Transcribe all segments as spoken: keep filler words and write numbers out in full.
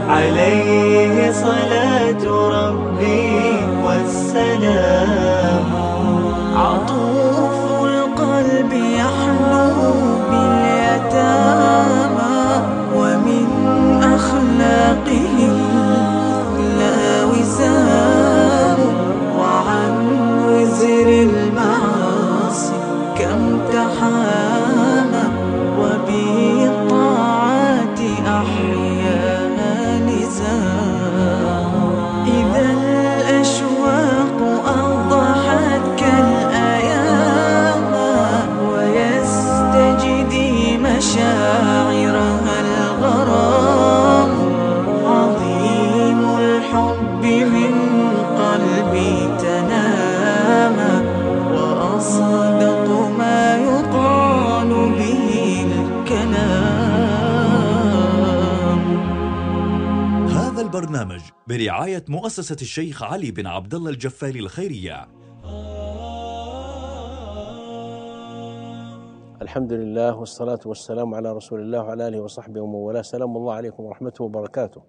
عليه صلاة ربي والسلام. عطوف القلب يحلو باليتامى، ومن أخلاقه لا وسام. وعن وزر المعاصي كم تحامى، وبالطاعات أحيانا لزام. إذا الأشواق أضحت كالأيام، ويستجدي مشاعرها الغرام. عظيم الحب من قلبي تنامى، وأصدق ما يقال به الكلام. هذا البرنامج برعاية مؤسسة الشيخ علي بن عبد الله الجفاري الخيرية. الحمد لله والصلاة والسلام على رسول الله وعلى آله وصحبه ومن والاه. سلام الله عليكم ورحمته وبركاته.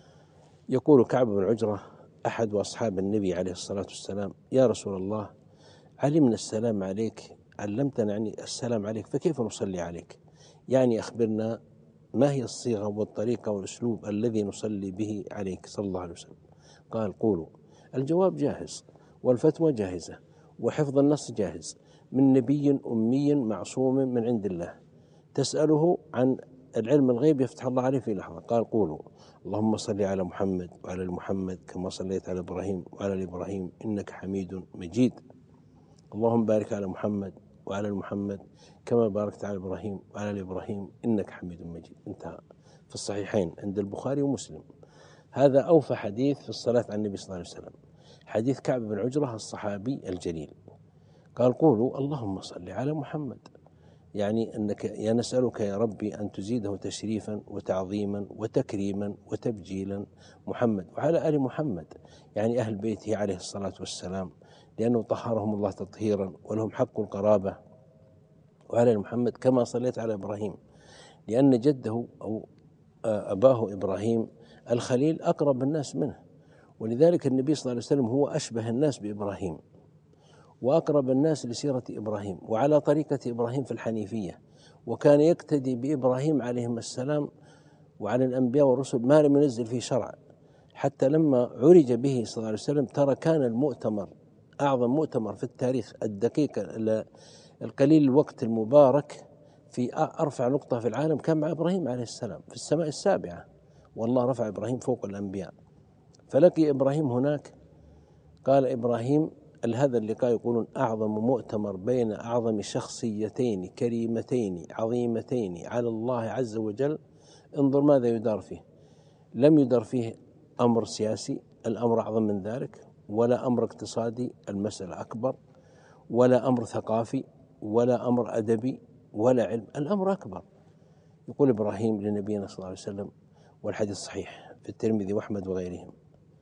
يقول كعب بن عجرة أحد أصحاب النبي عليه الصلاة والسلام: يا رسول الله، علمنا السلام عليك، علمتنا يعني السلام عليك، فكيف نصلي عليك؟ يعني أخبرنا ما هي الصيغة والطريقة والأسلوب الذي نصلي به عليك صلى الله عليه وسلم. قال: قولوا. الجواب جاهز، والفتوى جاهزة، وحفظ النص جاهز، من نبي أمي معصوم من عند الله، تسأله عن العلم الغيب يفتح الله عليه في لحظة. قال: قولوا اللهم صل على محمد وعلى ال محمد كما صليت على إبراهيم وعلى ال إبراهيم إنك حميد مجيد. اللهم بارك على محمد وعلى ال محمد كما باركت على إبراهيم وعلى ال إبراهيم إنك حميد مجيد. انتهى. في الصحيحين عند البخاري ومسلم. هذا أوفى حديث في الصلاة على النبي صلى الله عليه وسلم، حديث كعب بن عجرة الصحابي الجليل. قال: قولوا اللهم صل على محمد، يعني أنك يا نسألك يا ربي أن تزيده تشريفا وتعظيما وتكريما وتبجيلا محمد وعلى آل محمد، يعني أهل بيته عليه الصلاة والسلام، لأنه طهرهم الله تطهيرا ولهم حق القرابة. وعلى آل محمد كما صليت على إبراهيم، لأن جده أو أباه إبراهيم الخليل أقرب الناس منه، ولذلك النبي صلى الله عليه وسلم هو أشبه الناس بإبراهيم وأقرب الناس لسيرة إبراهيم وعلى طريقة إبراهيم في الحنيفية، وكان يقتدي بإبراهيم عليهم السلام وعلى الأنبياء والرسل ما لم ينزل فيه شرع. حتى لما عرج به صلى الله عليه وسلم ترى كان المؤتمر أعظم مؤتمر في التاريخ الدقيق القليل الوقت المبارك في أرفع نقطة في العالم كان مع إبراهيم عليه السلام في السماء السابعة، والله رفع إبراهيم فوق الأنبياء. فلقي إبراهيم هناك. قال إبراهيم: هذا اللقاء يقولون أعظم مؤتمر بين أعظم شخصيتين كريمتين عظيمتين على الله عز وجل. انظر ماذا يدار فيه. لم يدار فيه أمر سياسي، الأمر أعظم من ذلك، ولا أمر اقتصادي، المسألة أكبر، ولا أمر ثقافي، ولا أمر أدبي، ولا علم، الأمر أكبر. يقول إبراهيم لنبينا صلى الله عليه وسلم، والحديث صحيح في الترمذي وأحمد وغيرهم: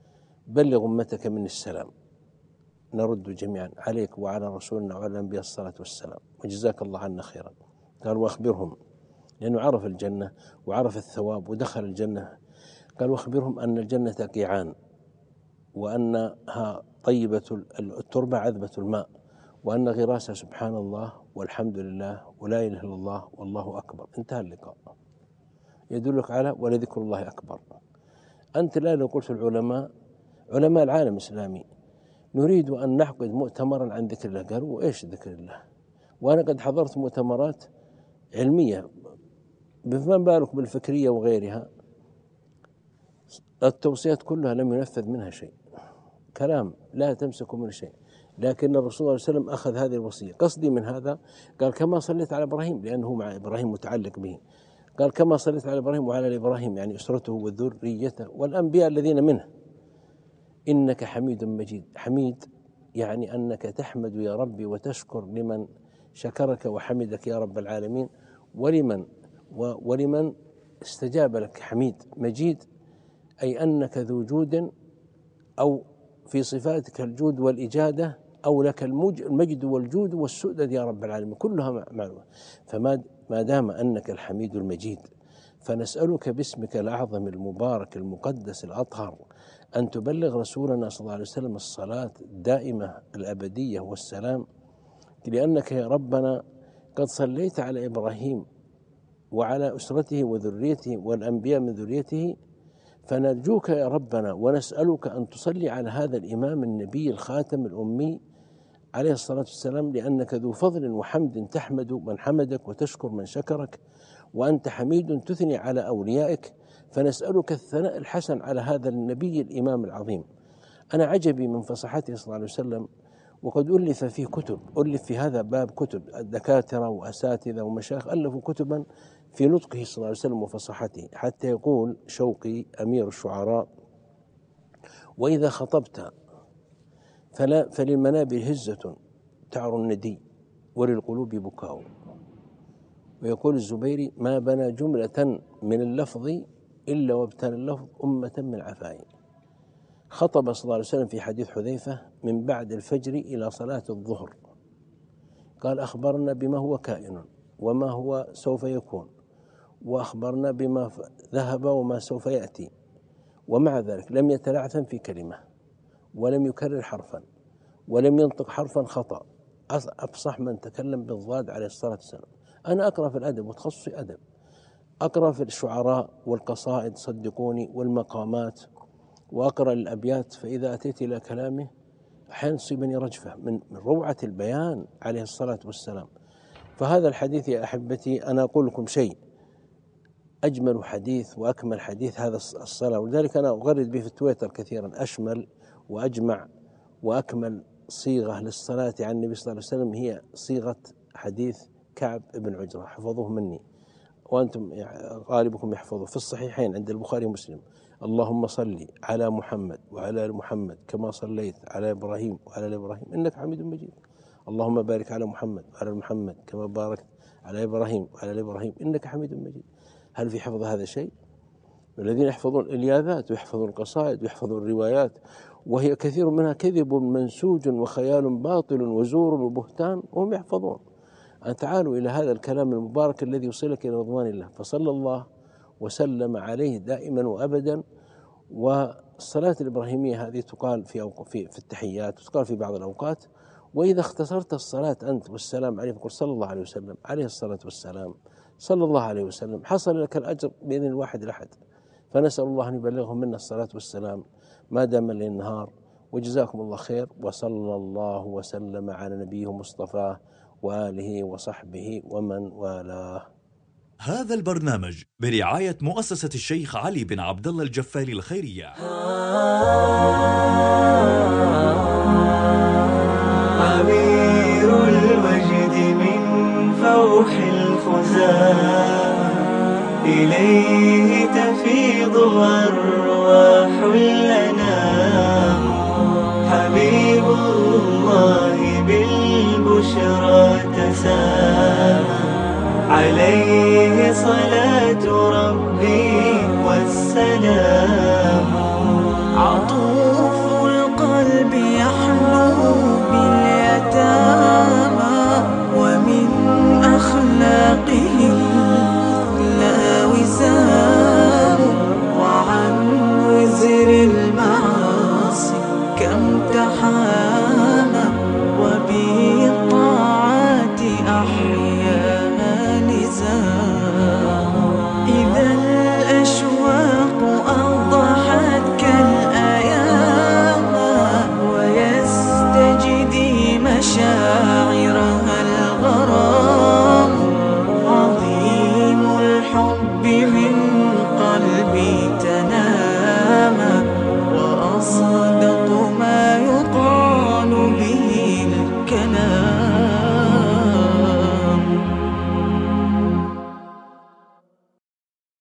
بلغ أمتك من السلام، نرد جميعا عليك وعلى رسولنا وعلى الأنبياء الصلاة والسلام، وجزاك الله عنا خيرا. قال: وأخبرهم، لأنه عرف الجنة وعرف الثواب ودخل الجنة. قال: وأخبرهم أن الجنة قيعان، وأنها طيبة التربة عذبة الماء، وأن غراسها سبحان الله والحمد لله ولا إله إلا الله والله أكبر. انتهى اللقاء. يدلك على ولذكر الله أكبر. أنت الآن لو قلت العلماء علماء العالم الإسلامي نريد أن نعقد مؤتمرا عن ذكر الله، قالوا: إيش ذكر الله؟ وأنا قد حضرت مؤتمرات علمية، فما بالك بالفكرية وغيرها، التوصيات كلها لم ينفذ منها شيء، كلام لا تمسكوا من شيء. لكن الرسول صلى الله عليه وسلم أخذ هذه الوصية. قصدي من هذا قال: كما صليت على إبراهيم، لأنه مع إبراهيم متعلق به. قال: كما صليت على إبراهيم وعلى إبراهيم، يعني أسرته وذريته والأنبياء الذين منه، إنك حميد مجيد. حميد يعني أنك تحمد يا ربي وتشكر لمن شكرك وحمدك يا رب العالمين، ولمن ولمن استجاب لك. حميد. مجيد أي أنك ذو جود، أو في صفاتك الجود والإجادة، أو لك المجد والجود والسؤدد يا رب العالمين، كلها معلومة. فما ما دام أنك الحميد المجيد، فنسألك باسمك الأعظم المبارك المقدس الأطهر أن تبلغ رسولنا صلى الله عليه وسلم الصلاة الدائمة الأبدية والسلام، لأنك يا ربنا قد صليت على إبراهيم وعلى أسرته وذريته والأنبياء من ذريته، فنرجوك يا ربنا ونسألك أن تصلي على هذا الإمام النبي الخاتم الأمي عليه الصلاة والسلام، لأنك ذو فضل وحمد تحمد من حمدك وتشكر من شكرك، وأنت حميد تثني على أوليائك، فنسألك الثناء الحسن على هذا النبي الإمام العظيم. أنا عجبي من فصاحته صلى الله عليه وسلم، وقد ألف فيه كتب، ألف في هذا باب كتب، الدكاترة وأساتذة ومشايخ ألفوا كتبا في نطقه صلى الله عليه وسلم وفصاحته، حتى يقول شوقي أمير الشعراء: وإذا خطبت فلا فللمنابر هزة تعر الندي وللقلوب بكاء. ويقول الزبيري: ما بنى جملة من اللفظ إلا وابتنى اللفظ أمة من عفاء. خطب صلى الله عليه وسلم في حديث حذيفة من بعد الفجر إلى صلاة الظهر، قال: أخبرنا بما هو كائن وما هو سوف يكون، وأخبرنا بما ذهب وما سوف يأتي، ومع ذلك لم يتلعثم في كلمة ولم يكرر حرفا ولم ينطق حرفا خطأ، أفصح من تكلم بالضاد عليه الصلاة والسلام. أنا أقرأ في الأدب وتخصصي أدب، أقرأ في الشعراء والقصائد صدقوني والمقامات، وأقرأ الأبيات، فإذا أتيت إلى كلامه أحيانا تصيبني رجفة من روعة البيان عليه الصلاة والسلام. فهذا الحديث يا أحبتي، أنا أقول لكم شيء: أجمل حديث وأكمل حديث هذا الصلاة، ولذلك أنا أغرد به في التويتر كثيرا. أشمل وأجمع وأكمل صيغة للصلاة على النبي صلى الله عليه وسلم هي صيغة حديث كعب بن عجرة، حفظوه مني وأنتم غالبكم يحفظوه، في الصحيحين عند البخاري ومسلم: اللهم صل على محمد وعلى آل محمد كما صليت على إبراهيم وعلى آل إبراهيم إنك حميد مجيد. اللهم بارك على محمد وعلى آل محمد كما باركت على إبراهيم وعلى آل إبراهيم إنك حميد مجيد. هل في حفظ هذا شيء؟ الذين يحفظون الإلياذات ويحفظون القصائد ويحفظون الروايات، وهي كثير منها كذب منسوج وخيال باطل وزور وبهتان، وهم يحفظون. أن تعالوا إلى هذا الكلام المبارك الذي يوصلك إلى رضوان الله، فصلى الله وسلم عليه دائما وأبدا. والصلاة الإبراهيمية هذه تقال في في في التحيات، وتقال في بعض الأوقات. وإذا اختصرت الصلاة أنت والسلام عليه فقل صلى الله عليه وسلم عليه الصلاة والسلام صلى الله عليه وسلم، حصل لك الأجر بإذن الواحد الأحد. فنسأل الله أن يبلغهم منا الصلاة والسلام ما دام الليل النهار. وجزاكم الله خير، وصلى الله وسلم على نبيه مصطفاه وآله وصحبه ومن والاه. هذا البرنامج برعاية مؤسسة الشيخ علي بن عبد الله الجفالي الخيرية. عبير الوجد من فوح الخزان، إليه تفيض أرواح الأنام. حبيب الله بالبشرى تسامى، عليه صلاة